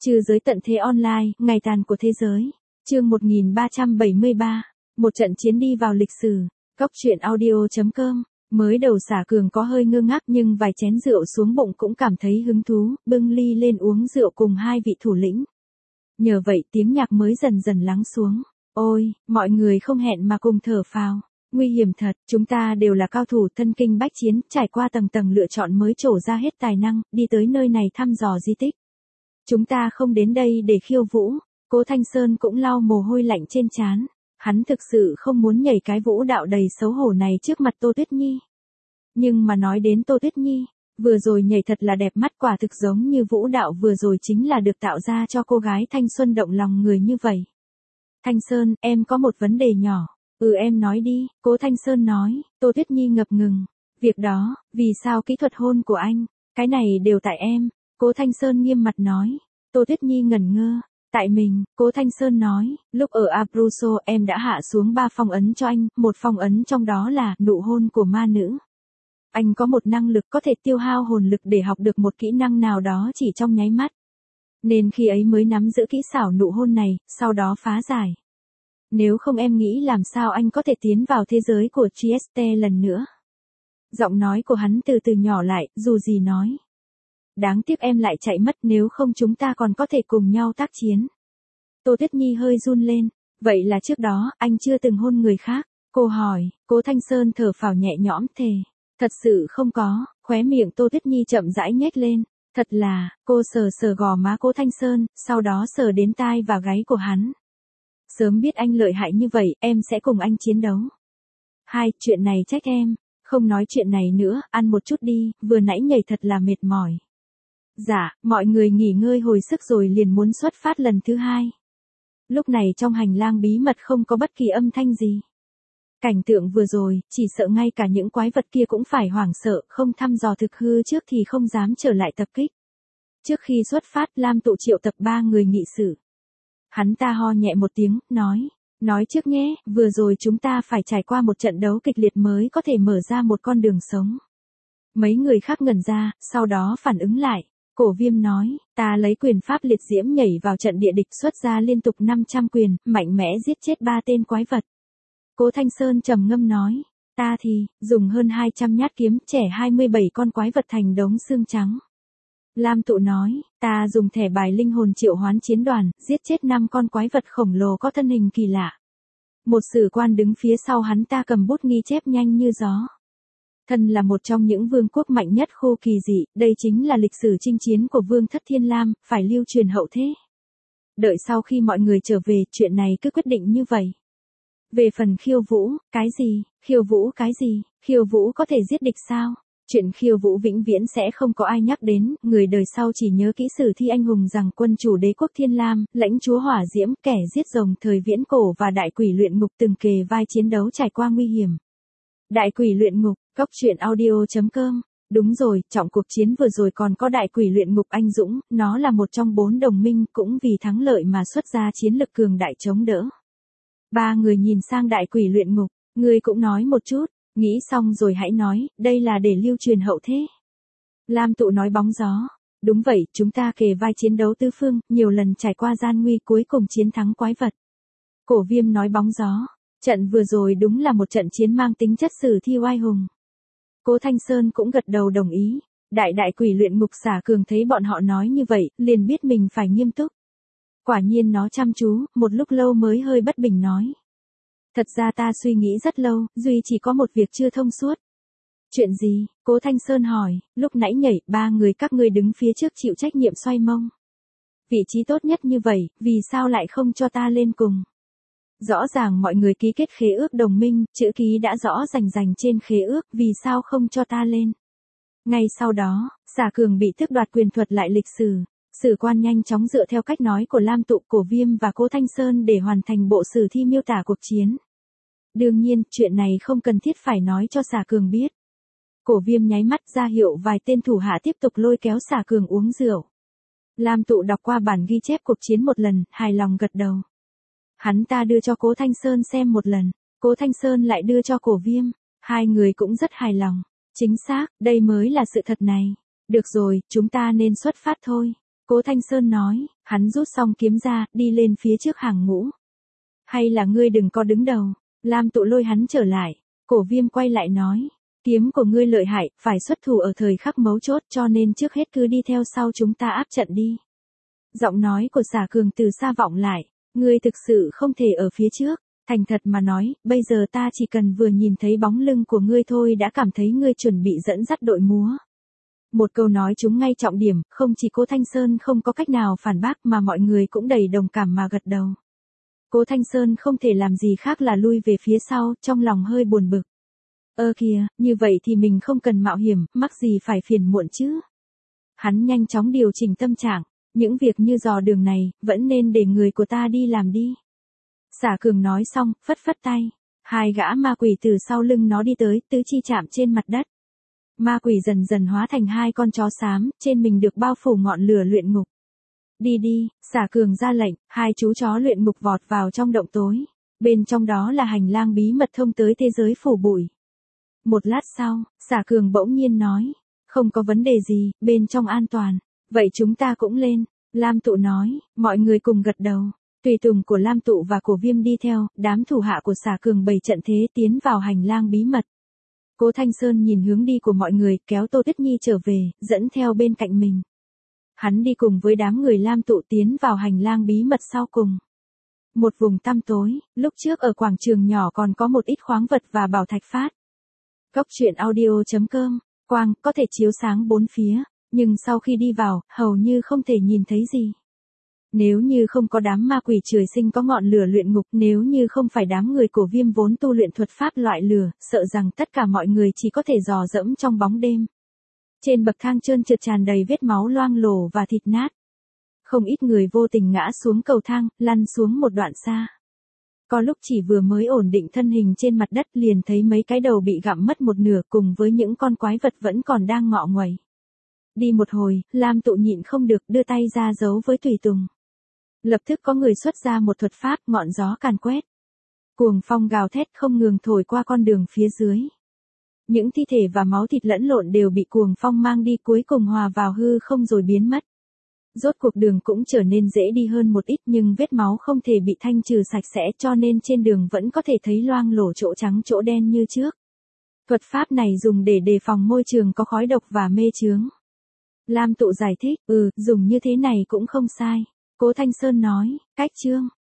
Trừ giới tận thế online, ngày tàn của thế giới. Chương 1373. Một trận chiến đi vào lịch sử. Cóc truyện audio.com. Mới đầu Xả Cường có hơi ngơ ngác nhưng vài chén rượu xuống bụng cũng cảm thấy hứng thú, bưng ly lên uống rượu cùng hai vị thủ lĩnh. Nhờ vậy tiếng nhạc mới dần dần lắng xuống. Ôi, mọi người không hẹn mà cùng thở phào. Nguy hiểm thật, chúng ta đều là cao thủ thân kinh bách chiến, trải qua tầng tầng lựa chọn mới trổ ra hết tài năng, đi tới nơi này thăm dò di tích. Chúng ta không đến đây để khiêu vũ. Cố Thanh Sơn cũng lau mồ hôi lạnh trên trán. Hắn thực sự không muốn nhảy cái vũ đạo đầy xấu hổ này trước mặt Tô Tuyết Nhi. Nhưng mà nói đến Tô Tuyết Nhi, vừa rồi nhảy thật là đẹp mắt, quả thực giống như vũ đạo vừa rồi chính là được tạo ra cho cô gái thanh xuân động lòng người như vậy. Thanh Sơn, em có một vấn đề nhỏ. Em nói đi, Cố Thanh Sơn nói. Tô Tuyết Nhi ngập ngừng. Việc đó, vì sao kỹ thuật hôn của anh, cái này đều tại em. Cố Thanh Sơn nghiêm mặt nói. Tô Tuyết Nhi ngẩn ngơ. Tại mình, Cố Thanh Sơn nói, lúc ở Abruzzo em đã hạ xuống 3 phong ấn cho anh, một phong ấn trong đó là nụ hôn của ma nữ. Anh có một năng lực có thể tiêu hao hồn lực để học được một kỹ năng nào đó chỉ trong nháy mắt. Nên khi ấy mới nắm giữ kỹ xảo nụ hôn này, sau đó phá giải. Nếu không em nghĩ làm sao anh có thể tiến vào thế giới của Trieste lần nữa. Giọng nói của hắn từ từ nhỏ lại, dù gì nói. Đáng tiếc em lại chạy mất, nếu không chúng ta còn có thể cùng nhau tác chiến. Tô Tuyết Nhi hơi run lên. Vậy là trước đó, anh chưa từng hôn người khác? Cô hỏi. Cố Thanh Sơn thở phào nhẹ nhõm thề. Thật sự không có. Khóe miệng Tô Tuyết Nhi chậm rãi nhếch lên. Thật là, cô sờ sờ gò má Cố Thanh Sơn, sau đó sờ đến tai và gáy của hắn. Sớm biết anh lợi hại như vậy, em sẽ cùng anh chiến đấu. Chuyện này trách em. Không nói chuyện này nữa, ăn một chút đi, vừa nãy nhảy thật là mệt mỏi. Dạ, mọi người nghỉ ngơi hồi sức rồi liền muốn xuất phát lần thứ 2. Lúc này trong hành lang bí mật không có bất kỳ âm thanh gì. Cảnh tượng vừa rồi, chỉ sợ ngay cả những quái vật kia cũng phải hoảng sợ, không thăm dò thực hư trước thì không dám trở lại tập kích. Trước khi xuất phát, Lam Tụ triệu tập 3 người nghị sự. Hắn ta ho nhẹ một tiếng, nói trước nhé, vừa rồi chúng ta phải trải qua một trận đấu kịch liệt mới có thể mở ra một con đường sống. Mấy người khác ngẩn ra, sau đó phản ứng lại. Cổ Viêm nói, ta lấy quyền pháp liệt diễm nhảy vào trận địa địch xuất ra liên tục 500 quyền, mạnh mẽ giết chết 3 tên quái vật. Cố Thanh Sơn trầm ngâm nói, ta thì, dùng hơn 200 nhát kiếm, trẻ 27 con quái vật thành đống xương trắng. Lam Tụ nói, ta dùng thẻ bài linh hồn triệu hoán chiến đoàn, giết chết 5 con quái vật khổng lồ có thân hình kỳ lạ. Một sử quan đứng phía sau hắn ta cầm bút ghi chép nhanh như gió. Thân là một trong những vương quốc mạnh nhất khu kỳ dị, đây chính là lịch sử chinh chiến của Vương Thất Thiên Lam, phải lưu truyền hậu thế. Đợi sau khi mọi người trở về, chuyện này cứ quyết định như vậy. Về phần khiêu vũ, cái gì, khiêu vũ có thể giết địch sao? Chuyện khiêu vũ vĩnh viễn sẽ không có ai nhắc đến, người đời sau chỉ nhớ kỹ sử thi anh hùng rằng quân chủ đế quốc Thiên Lam, lãnh chúa hỏa diễm, kẻ giết rồng thời viễn cổ và đại quỷ luyện ngục từng kề vai chiến đấu trải qua nguy hiểm. Đại quỷ luyện ngục, Cóc truyện audio.com. Đúng rồi, trọng cuộc chiến vừa rồi còn có đại quỷ luyện ngục anh Dũng, nó là một trong 4 đồng minh, cũng vì thắng lợi mà xuất ra chiến lực cường đại chống đỡ. 3 người nhìn sang đại quỷ luyện ngục, ngươi cũng nói một chút, nghĩ xong rồi hãy nói, đây là để lưu truyền hậu thế. Lam Tụ nói bóng gió. Đúng vậy, chúng ta kề vai chiến đấu tứ phương, nhiều lần trải qua gian nguy cuối cùng chiến thắng quái vật. Cổ Viêm nói bóng gió. Trận vừa rồi đúng là một trận chiến mang tính chất sử thi oai hùng. Cố Thanh Sơn cũng gật đầu đồng ý. Đại quỷ luyện ngục Xả Cường thấy bọn họ nói như vậy, liền biết mình phải nghiêm túc. Quả nhiên nó chăm chú, một lúc lâu mới hơi bất bình nói. Thật ra ta suy nghĩ rất lâu, duy chỉ có một việc chưa thông suốt. Chuyện gì? Cố Thanh Sơn hỏi, lúc nãy nhảy, 3 người các ngươi đứng phía trước chịu trách nhiệm xoay mông. Vị trí tốt nhất như vậy, vì sao lại không cho ta lên cùng? Rõ ràng mọi người ký kết khế ước đồng minh, chữ ký đã rõ rành trên khế ước, vì sao không cho ta lên? Ngay sau đó, Xả Cường bị tước đoạt quyền thuật lại lịch sử. Sử quan nhanh chóng dựa theo cách nói của Lam Tụ, Cổ Viêm và Cố Thanh Sơn để hoàn thành bộ sử thi miêu tả cuộc chiến. Đương nhiên, chuyện này không cần thiết phải nói cho Xả Cường biết. Cổ Viêm nháy mắt ra hiệu vài tên thủ hạ tiếp tục lôi kéo Xả Cường uống rượu. Lam Tụ đọc qua bản ghi chép cuộc chiến một lần, hài lòng gật đầu. Hắn ta đưa cho Cố Thanh Sơn xem một lần, Cố Thanh Sơn lại đưa cho Cổ Viêm, 2 người cũng rất hài lòng. Chính xác, đây mới là sự thật này. Được rồi, chúng ta nên xuất phát thôi. Cố Thanh Sơn nói, hắn rút xong kiếm ra, đi lên phía trước hàng ngũ. Hay là ngươi đừng có đứng đầu. Lam Tụ lôi hắn trở lại. Cổ Viêm quay lại nói, kiếm của ngươi lợi hại, phải xuất thủ ở thời khắc mấu chốt, cho nên trước hết cứ đi theo sau chúng ta áp trận đi. Giọng nói của Xả Cường từ xa vọng lại, ngươi thực sự không thể ở phía trước. Thành thật mà nói, bây giờ ta chỉ cần vừa nhìn thấy bóng lưng của ngươi thôi đã cảm thấy ngươi chuẩn bị dẫn dắt đội múa. Một câu nói trúng ngay trọng điểm, không chỉ Cố Thanh Sơn không có cách nào phản bác mà mọi người cũng đầy đồng cảm mà gật đầu. Cố Thanh Sơn không thể làm gì khác là lui về phía sau, trong lòng hơi buồn bực. Kìa, như vậy thì mình không cần mạo hiểm, mắc gì phải phiền muộn chứ. Hắn nhanh chóng điều chỉnh tâm trạng, những việc như dò đường này, vẫn nên để người của ta đi làm đi. Xả Cường nói xong, phất phất tay. Hai gã ma quỷ từ sau lưng nó đi tới, tứ chi chạm trên mặt đất. Ma quỷ dần dần hóa thành hai con chó xám, trên mình được bao phủ ngọn lửa luyện ngục. Đi đi, Xả Cường ra lệnh, hai chú chó luyện ngục vọt vào trong động tối. Bên trong đó là hành lang bí mật thông tới thế giới phủ bụi. Một lát sau, Xả Cường bỗng nhiên nói, không có vấn đề gì, bên trong an toàn. Vậy chúng ta cũng lên. Lam Tụ nói, mọi người cùng gật đầu. Tùy tùng của Lam Tụ và Cổ Viêm đi theo, đám thủ hạ của Xả Cường bày trận thế tiến vào hành lang bí mật. Cố Thanh Sơn nhìn hướng đi của mọi người, kéo Tô Tuyết Nhi trở về, dẫn theo bên cạnh mình. Hắn đi cùng với đám người Lam Tụ tiến vào hành lang bí mật sau cùng. Một vùng tăm tối, lúc trước ở quảng trường nhỏ còn có một ít khoáng vật và bảo thạch phát. Góc truyện audio.com, quang có thể chiếu sáng bốn phía, nhưng sau khi đi vào, hầu như không thể nhìn thấy gì. Nếu như không có đám ma quỷ trời sinh có ngọn lửa luyện ngục, nếu như không phải đám người Cổ Viêm vốn tu luyện thuật pháp loại lửa, sợ rằng tất cả mọi người chỉ có thể dò dẫm trong bóng đêm. Trên bậc thang trơn trượt tràn đầy vết máu loang lổ và thịt nát. Không ít người vô tình ngã xuống cầu thang, lăn xuống một đoạn xa. Có lúc chỉ vừa mới ổn định thân hình trên mặt đất liền thấy mấy cái đầu bị gặm mất một nửa cùng với những con quái vật vẫn còn đang ngọ nguậy. Đi một hồi, Lam Tụ nhịn không được đưa tay ra giấu với tùy tùng. Lập tức có người xuất ra một thuật pháp, ngọn gió càn quét. Cuồng phong gào thét không ngừng thổi qua con đường phía dưới. Những thi thể và máu thịt lẫn lộn đều bị cuồng phong mang đi cuối cùng hòa vào hư không rồi biến mất. Rốt cuộc đường cũng trở nên dễ đi hơn một ít nhưng vết máu không thể bị thanh trừ sạch sẽ cho nên trên đường vẫn có thể thấy loang lổ chỗ trắng chỗ đen như trước. Thuật pháp này dùng để đề phòng môi trường có khói độc và mê chướng. Lam Tụ giải thích, dùng như thế này cũng không sai. Cố Thanh Sơn nói, cách chương.